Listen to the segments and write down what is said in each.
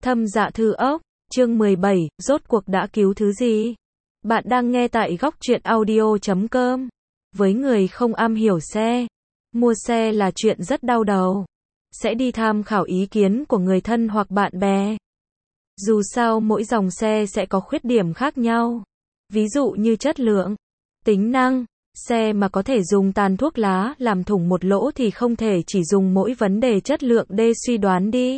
Thâm Dạ Thư Ốc, chương 17, rốt cuộc đã cứu thứ gì? Bạn đang nghe tại góc truyện audio.com. Với người không am hiểu xe, mua xe là chuyện rất đau đầu. Sẽ đi tham khảo ý kiến của người thân hoặc bạn bè. Dù sao mỗi dòng xe sẽ có khuyết điểm khác nhau. Ví dụ như chất lượng, tính năng. Xe mà có thể dùng tàn thuốc lá làm thủng một lỗ thì không thể chỉ dùng mỗi vấn đề chất lượng để suy đoán đi.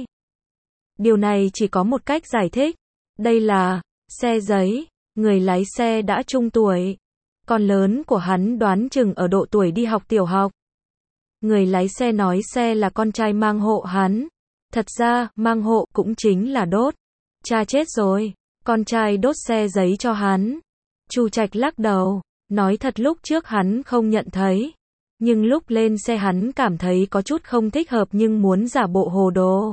Điều này chỉ có một cách giải thích. Đây là xe giấy. Người lái xe đã trung tuổi. Con lớn của hắn đoán chừng ở độ tuổi đi học tiểu học. Người lái xe nói xe là con trai mang hộ hắn. Thật ra, mang hộ cũng chính là đốt. Cha chết rồi, con trai đốt xe giấy cho hắn. Chu Trạch lắc đầu, nói thật lúc trước hắn không nhận thấy. Nhưng lúc lên xe hắn cảm thấy có chút không thích hợp nhưng muốn giả bộ hồ đồ.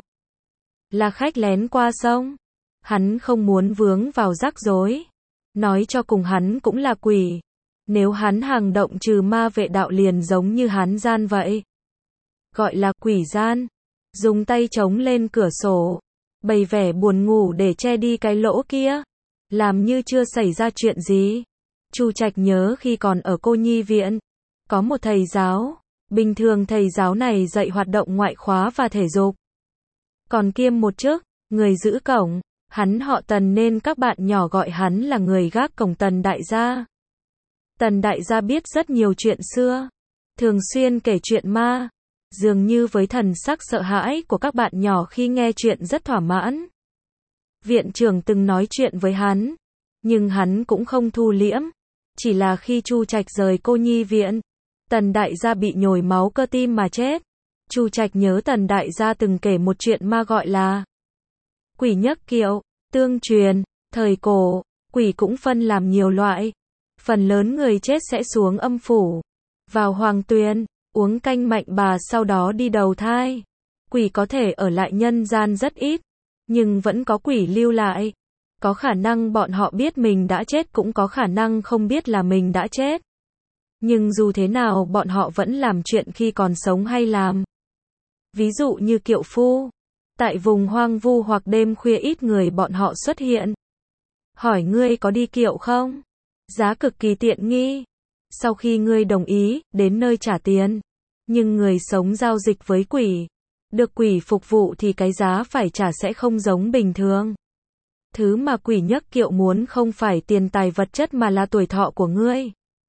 Là khách lén qua sông. Hắn không muốn vướng vào rắc rối. Nói cho cùng hắn cũng là quỷ. Nếu hắn hành động trừ ma vệ đạo liền giống như hắn gian vậy. Gọi là quỷ gian. Dùng tay chống lên cửa sổ. Bày vẻ buồn ngủ để che đi cái lỗ kia. Làm như chưa xảy ra chuyện gì. Chu Trạch nhớ khi còn ở cô nhi viện. Có một thầy giáo. Bình thường thầy giáo này dạy hoạt động ngoại khóa và thể dục. Còn kiêm một chức, người giữ cổng. Hắn họ Tần nên các bạn nhỏ gọi hắn là người gác cổng Tần Đại Gia. Tần Đại Gia biết rất nhiều chuyện xưa. Thường xuyên kể chuyện ma. Dường như với thần sắc sợ hãi của các bạn nhỏ khi nghe chuyện rất thỏa mãn. Viện trưởng từng nói chuyện với hắn. Nhưng hắn cũng không thu liễm. Chỉ là khi Chu Trạch rời cô nhi viện. Tần Đại Gia bị nhồi máu cơ tim mà chết. Chu Trạch nhớ Tần Đại Gia từng kể một chuyện ma gọi là quỷ nhấc kiệu, tương truyền. Thời cổ, quỷ cũng phân làm nhiều loại. Phần lớn người chết sẽ xuống âm phủ. Vào hoàng tuyền, uống canh mạnh bà sau đó đi đầu thai. Quỷ có thể ở lại nhân gian rất ít. Nhưng vẫn có quỷ lưu lại. Có khả năng bọn họ biết mình đã chết cũng có khả năng không biết là mình đã chết. Nhưng dù thế nào bọn họ vẫn làm chuyện khi còn sống hay làm. Ví dụ như kiệu phu. Tại vùng hoang vu hoặc đêm khuya ít người bọn họ xuất hiện. Hỏi ngươi có đi kiệu không? Giá cực kỳ tiện nghi. Sau khi ngươi đồng ý, đến nơi trả tiền. Nhưng người sống giao dịch với quỷ. Được quỷ phục vụ thì cái giá phải trả sẽ không giống bình thường. Thứ mà quỷ nhấc kiệu muốn không phải tiền tài vật chất mà là tuổi thọ của ngươi.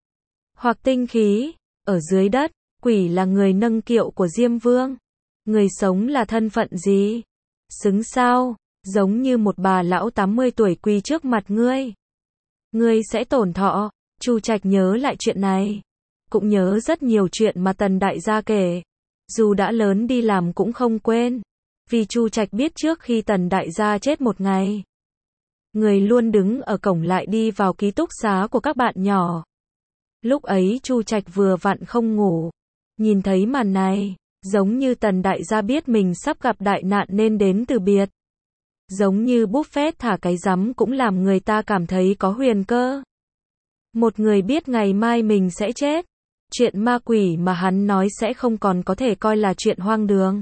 Hoặc tinh khí. Ở dưới đất, quỷ là người nâng kiệu của Diêm Vương. Người sống là thân phận gì? Xứng sao? Giống như một bà lão 80 tuổi quỳ trước mặt ngươi. Ngươi sẽ tổn thọ. Chu Trạch nhớ lại chuyện này. Cũng nhớ rất nhiều chuyện mà Tần Đại Gia kể. Dù đã lớn đi làm cũng không quên. Vì Chu Trạch biết trước khi Tần Đại Gia chết một ngày. Người luôn đứng ở cổng lại đi vào ký túc xá của các bạn nhỏ. Lúc ấy Chu Trạch vừa vặn không ngủ. Nhìn thấy màn này. Giống như Tần Đại Gia biết mình sắp gặp đại nạn nên đến từ biệt. Giống như buffet thả cái rắm cũng làm người ta cảm thấy có huyền cơ. Một người biết ngày mai mình sẽ chết. Chuyện ma quỷ mà hắn nói sẽ không còn có thể coi là chuyện hoang đường.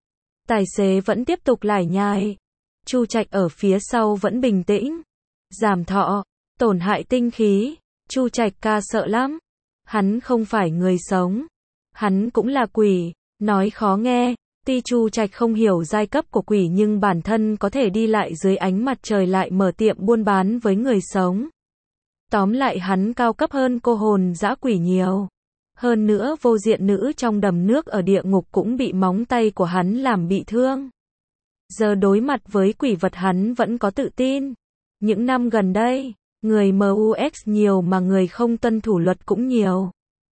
Tài xế vẫn tiếp tục lải nhải. Chu Trạch ở phía sau vẫn bình tĩnh. Giảm thọ, tổn hại tinh khí. Chu Trạch ca sợ lắm. Hắn không phải người sống. Hắn cũng là quỷ. Nói khó nghe, tuy Chu Trạch không hiểu giai cấp của quỷ nhưng bản thân có thể đi lại dưới ánh mặt trời lại mở tiệm buôn bán với người sống. Tóm lại hắn cao cấp hơn cô hồn dã quỷ nhiều. Hơn nữa vô diện nữ trong đầm nước ở địa ngục cũng bị móng tay của hắn làm bị thương. Giờ đối mặt với quỷ vật hắn vẫn có tự tin. Những năm gần đây, người MUX nhiều mà người không tuân thủ luật cũng nhiều.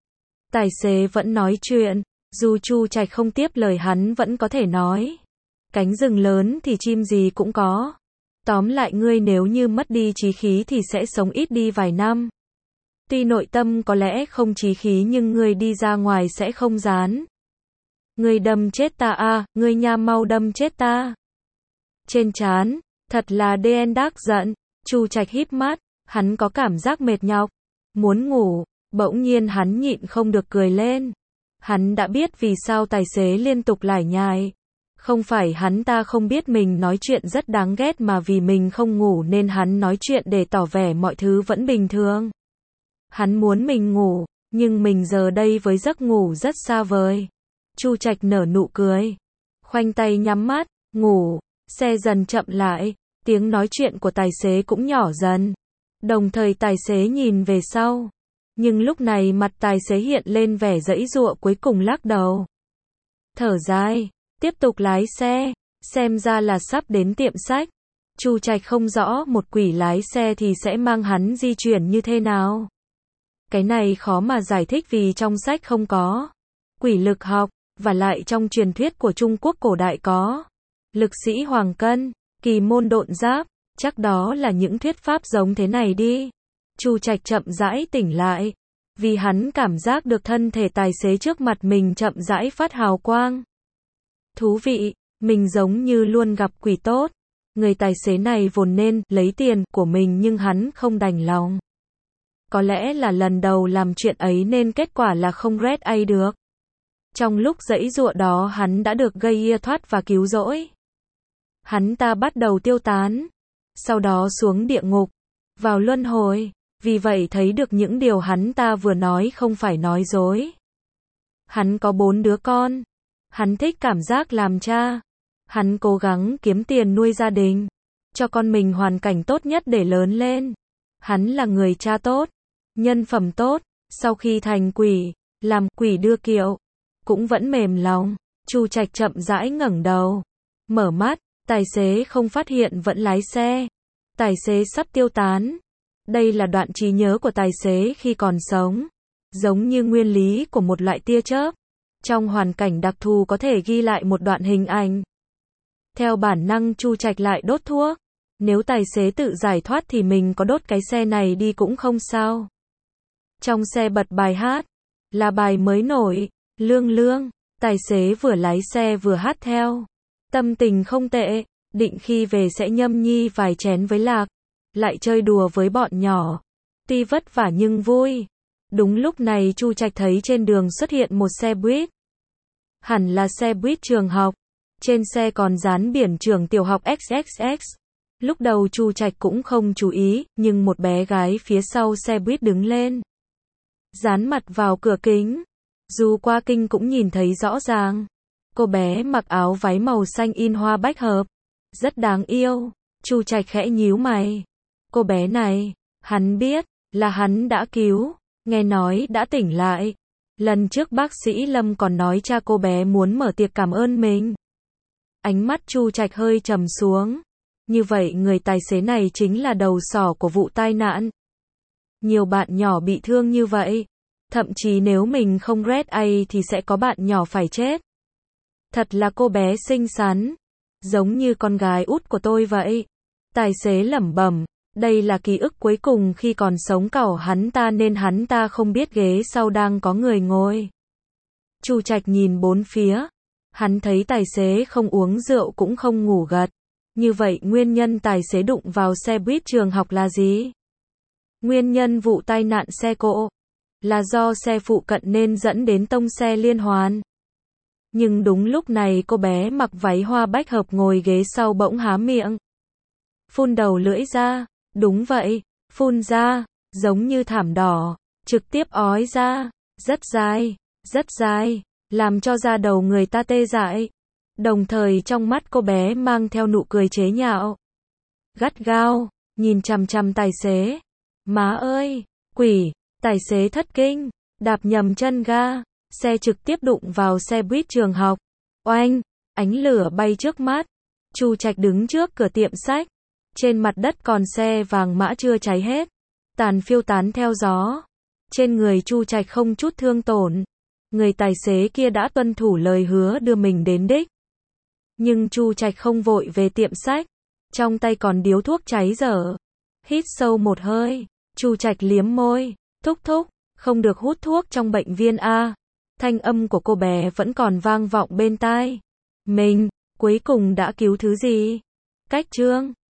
Tài xế vẫn nói chuyện. Dù Chu Trạch không tiếp lời hắn vẫn có thể nói. Cánh rừng lớn thì chim gì cũng có. Tóm lại ngươi nếu như mất đi chí khí thì sẽ sống ít đi vài năm. Tuy nội tâm có lẽ không chí khí nhưng ngươi đi ra ngoài sẽ không dán. Ngươi đâm chết ta à, ngươi nha mau đâm chết ta. Trên trán, thật là đen đác giận. Chu Trạch híp mắt, hắn có cảm giác mệt nhọc. Muốn ngủ, bỗng nhiên hắn nhịn không được cười lên. Hắn đã biết vì sao tài xế liên tục lải nhải. Không phải hắn ta không biết mình nói chuyện rất đáng ghét mà vì mình không ngủ nên hắn nói chuyện để tỏ vẻ mọi thứ vẫn bình thường. Hắn muốn mình ngủ, nhưng mình giờ đây với giấc ngủ rất xa vời. Chu Trạch nở nụ cười, khoanh tay nhắm mắt, ngủ. Xe dần chậm lại, tiếng nói chuyện của tài xế cũng nhỏ dần. Đồng thời tài xế nhìn về sau. Nhưng lúc này mặt tài xế hiện lên vẻ giãy giụa, cuối cùng lắc đầu. Thở dài, tiếp tục lái xe, xem ra là sắp đến tiệm sách. Chu Trạch không rõ một quỷ lái xe thì sẽ mang hắn di chuyển như thế nào. Cái này khó mà giải thích vì trong sách không có quỷ lực học, và lại trong truyền thuyết của Trung Quốc cổ đại có lực sĩ hoàng cân, kỳ môn độn giáp, chắc đó là những thuyết pháp giống thế này đi. Chu Trạch chậm rãi tỉnh lại, vì hắn cảm giác được thân thể tài xế trước mặt mình chậm rãi phát hào quang. Thú vị, mình giống như luôn gặp quỷ tốt. Người tài xế này vốn nên lấy tiền của mình nhưng hắn không đành lòng. Có lẽ là lần đầu làm chuyện ấy nên kết quả là không red ai được. Trong lúc giãy giụa đó hắn đã được gây thoát và cứu rỗi. Hắn ta bắt đầu tiêu tán, sau đó xuống địa ngục, vào luân hồi, vì vậy thấy được những điều hắn ta vừa nói không phải nói dối. Hắn có 4 đứa con, hắn thích cảm giác làm cha, hắn cố gắng kiếm tiền nuôi gia đình, cho con mình hoàn cảnh tốt nhất để lớn lên. Hắn là người cha tốt, nhân phẩm tốt, sau khi thành quỷ, làm quỷ đưa kiệu, cũng vẫn mềm lòng. Chu Trạch chậm rãi ngẩng đầu, mở mắt, tài xế không phát hiện vẫn lái xe. Tài xế sắp tiêu tán. Đây là đoạn trí nhớ của tài xế khi còn sống, giống như nguyên lý của một loại tia chớp. Trong hoàn cảnh đặc thù có thể ghi lại một đoạn hình ảnh. Theo bản năng Chu Trạch lại đốt thuốc. Nếu tài xế tự giải thoát thì mình có đốt cái xe này đi cũng không sao. Trong xe bật bài hát, là bài mới nổi, Lương Lương. Tài xế vừa lái xe vừa hát theo. Tâm tình không tệ, định khi về sẽ nhâm nhi vài chén với Lạc, lại chơi đùa với bọn nhỏ. Tuy vất vả nhưng vui. Đúng lúc này Chu Trạch thấy trên đường xuất hiện một xe buýt. Hẳn là xe buýt trường học. Trên xe còn dán biển trường tiểu học XXX. Lúc đầu Chu Trạch cũng không chú ý, nhưng một bé gái phía sau xe buýt đứng lên, dán mặt vào cửa kính. Dù qua kinh cũng nhìn thấy rõ ràng. Cô bé mặc áo váy màu xanh in hoa bách hợp, rất đáng yêu. Chu Trạch khẽ nhíu mày. Cô bé này, hắn biết, là hắn đã cứu, nghe nói đã tỉnh lại. Lần trước bác sĩ Lâm còn nói cha cô bé muốn mở tiệc cảm ơn mình. Ánh mắt Chu Trạch hơi trầm xuống. Như vậy người tài xế này chính là đầu sỏ của vụ tai nạn. Nhiều bạn nhỏ bị thương như vậy. Thậm chí nếu mình không red ai thì sẽ có bạn nhỏ phải chết. Thật là cô bé xinh xắn, giống như con gái út của tôi vậy. Tài xế lẩm bẩm, đây là ký ức cuối cùng khi còn sống của hắn ta nên hắn ta không biết ghế sau đang có người ngồi. Chu Trạch nhìn bốn phía, hắn thấy tài xế không uống rượu cũng không ngủ gật. Như vậy nguyên nhân tài xế đụng vào xe buýt trường học là gì? Nguyên nhân vụ tai nạn xe cộ là do xe phụ cận nên dẫn đến tông xe liên hoàn. Nhưng đúng lúc này cô bé mặc váy hoa bách hợp ngồi ghế sau bỗng há miệng, phun đầu lưỡi ra. Đúng vậy, phun ra, giống như thảm đỏ, trực tiếp ói ra, rất dài, làm cho da đầu người ta tê dại. Đồng thời trong mắt cô bé mang theo nụ cười chế nhạo, gắt gao, nhìn chằm chằm tài xế. Má ơi, quỷ! Tài xế thất kinh, đạp nhầm chân ga, xe trực tiếp đụng vào xe buýt trường học. Oanh, ánh lửa bay trước mắt. Chu Trạch đứng trước cửa tiệm sách. Trên mặt đất còn xe vàng mã chưa cháy hết, tàn phiêu tán theo gió. Trên người Chu Trạch không chút thương tổn. Người tài xế kia đã tuân thủ lời hứa đưa mình đến đích. Nhưng Chu Trạch không vội về tiệm sách, trong tay còn điếu thuốc cháy dở. Hít sâu một hơi, Chu Trạch liếm môi, thúc thúc, không được hút thuốc trong bệnh viện a. Thanh âm của cô bé vẫn còn vang vọng bên tai. Mình, cuối cùng đã cứu thứ gì? Cách chương